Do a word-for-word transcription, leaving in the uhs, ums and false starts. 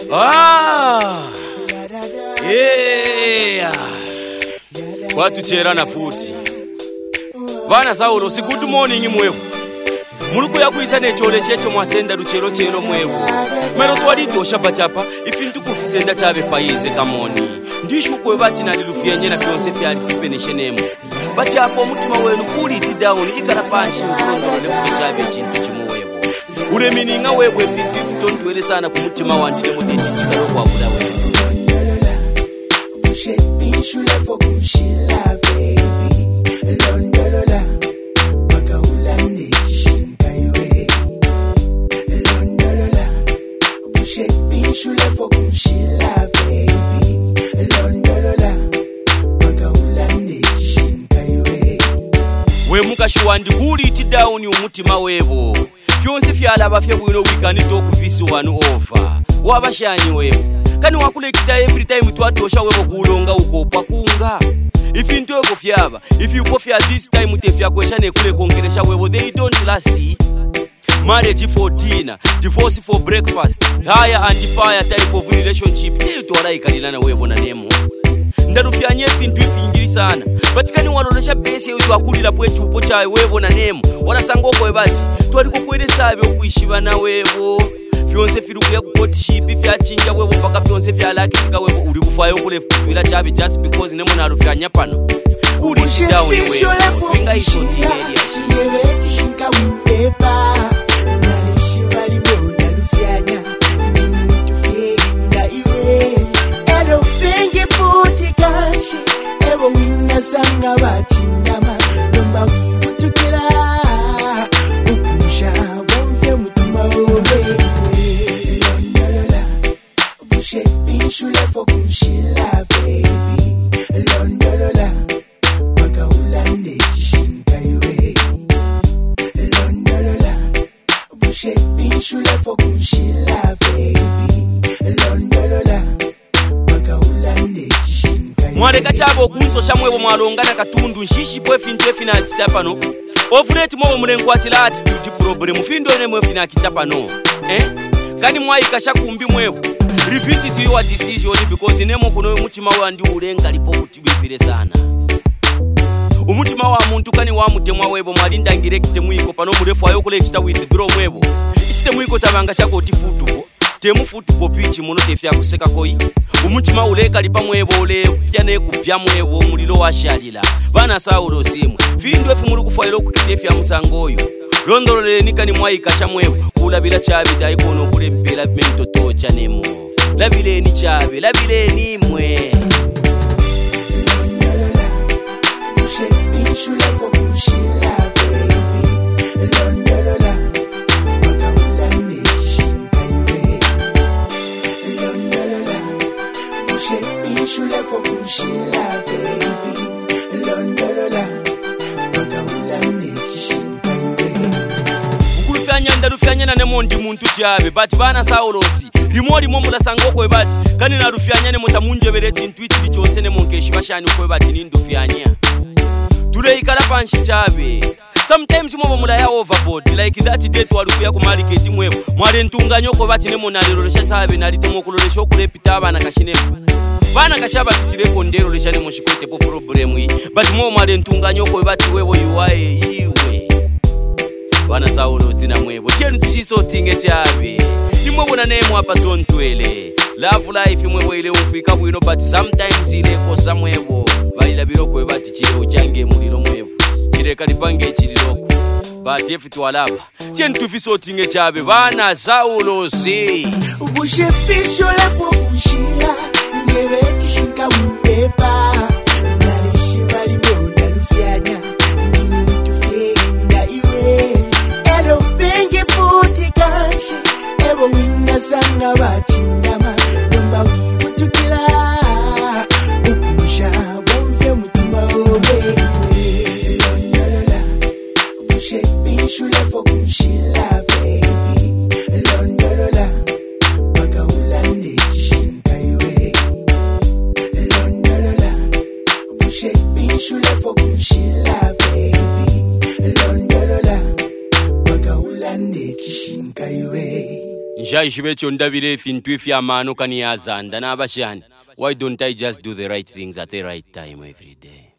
Ah, yeah. Watu chera na futi. Vana Saulo, si good morning mwevu. Muluku ya kuisa nechole checho mwasenda ruchero chero mwevu. Mero tuwalidi oshabachapa, ifintu kufisenda chabe paize kamoni. Ndishu kwe bati na lilufia nye na fionse fiali fipeneshe nemo. Bati hapo mutima wenu kuli iti down, ikara panshi mkondo ule mke chabe chintu chimu wevu. Ule mininga wevu efintu ifitontu tuwele sana kumutima wandile mote chichika kwa ula wevu. Shule for Kushila baby Londolola Magaulande Shinkaiwe Londolola Bushe Shule for Kushila baby Londolola Magaulande Shinkaiwe We mukashiwandi kuli iti down umutima wevo Fyonse fyala bafye bwino wikanito kuvisi wanu over Wabashani wevo Kani wakule kita every time tuatosha wevo kulonga uko pakunga. If you go fiaba, if you go fia this time utefia kwesha nekule kongelesha wevo, they don't last. Marriage for dinner, divorce for breakfast, hire and fire type of relationship. Hey, tuwala ikalilana wevo na nemo. Ndarufia nye fintu ifingiri sana. But kani walolesha base yutu wakulila pwe chupo cha wevo na nemo. Wala sangoko webati, tuwaliko kwele sabi ukuishiva na wevo. Fyonse firukuya kukotiship fya chinja wevo paka fyonse fya laki tika wevo uri kufayo kule futuila chabi just because nemo na rufya nyapano kuli down wevo finga iso timedia Nyeweti shinka wipepa Nani shivali mona rufyanya Nini tufie nga iwe Edo pingi futi kanshi Evo wina sanga wachindama Nomba wivutukila Ukusha wamfye mutima ube Shule for Kushila baby Londolola Magaulande Shinkaiwe Londolola Bushe Shule for Kushila baby Londolola Magaulande Shinkaiwe Mwaleka chabo kunso shamwevo mwalongana katundu nshishi pwe fintu efina kitapano Ofureti mwevo mlengu atila attitude problem Findo ene mwe fina kitapano Eh? Kani mwaika shakumbi mwevo Revisit your decision because nemo kuno umutima wandi ulenga lipo kutibipire sana. Umutima wa muntu kani wa mutemwa webo mwalinda ngireke mwiko pano murefu ayo kule kita withdraw webo. Ikite mwiko tabanga chako tifutubo. Temu futubo pitch muno tefya kuseka koi. Umutima uleka lipa mwebo ole pyane kupya mwebo mulilo washalila. Bana Saulo simu. Findu efu mulu kufailo kukitefya musangoyo. Londolele nikani mwaika chamwevo kulabira chabita ikono kule mpela mento tocha nemo. Labile ni chabe, labile ni mwe Londolola Bushe Shule for Kushila baby Londolola Magaulande Shinkaiwe Londolola Bushe Shule for Kushila baby Londolola Magaulande Shinkaiwe Ukulufanya ndarufanya na nemo ndi muntu chabe but bana Saulosi limori momula sangoko webati kani na rufyanya ne mutamunjebere chintu ichi bichonse ne monkeshi bashani ko webati nindufyanya tule ikala panshi chabe sometimes mobo mula ya overboard like that day twalukuya ku market mwevo mwale ntunganyo ko bati ne monalirolesha sabe nalitemo kulolesha okulepita abana kashinemo bana kashaba tutireko ndero leshane moshikote po problem yi but mo mwale ntunganyo ko bati wewo yuwae iwe bana Saulo sina mwevo tienu tushiso tinge chabe nimwe bona nemo apa tontwele love life mwevo ile ufika bwino but sometimes ile kosa mwevo balila biroko bati chire ujange muliro mwevo chire kalipange chiriroko but if twalaba tienu tufiso tinge chabe bana Saulo si Bushe Shule for Kushila Nyeweti shinka wipepa Nani shivali mona rufyanya Nini tufie nga iwe Edo pingi futi kanshi Evo wina sanga wachindama Nomba wivutukila Ukusha wamfye mutima ube Londolola Bushe Shule for Kushila baby Londolola Magaulande Shinkaiwe Londolola Bushe Shule for Kushila baby Londolola Magaulande Shinkaiwe Njai shibecho ndabire fintu ifyamano kani yazanda n'abashani. Why don't I just do the right things at the right time every day?